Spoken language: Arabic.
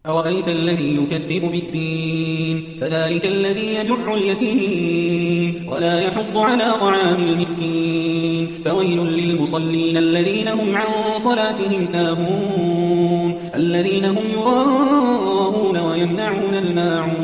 أرأيت الذي يكذب بالدين فذلك الذي يدع اليتيم ولا يحض على طعام المسكين فويل للمصلين الذين هم عن صلاتهم ساهون الذين هم يراءون ويمنعون الماعون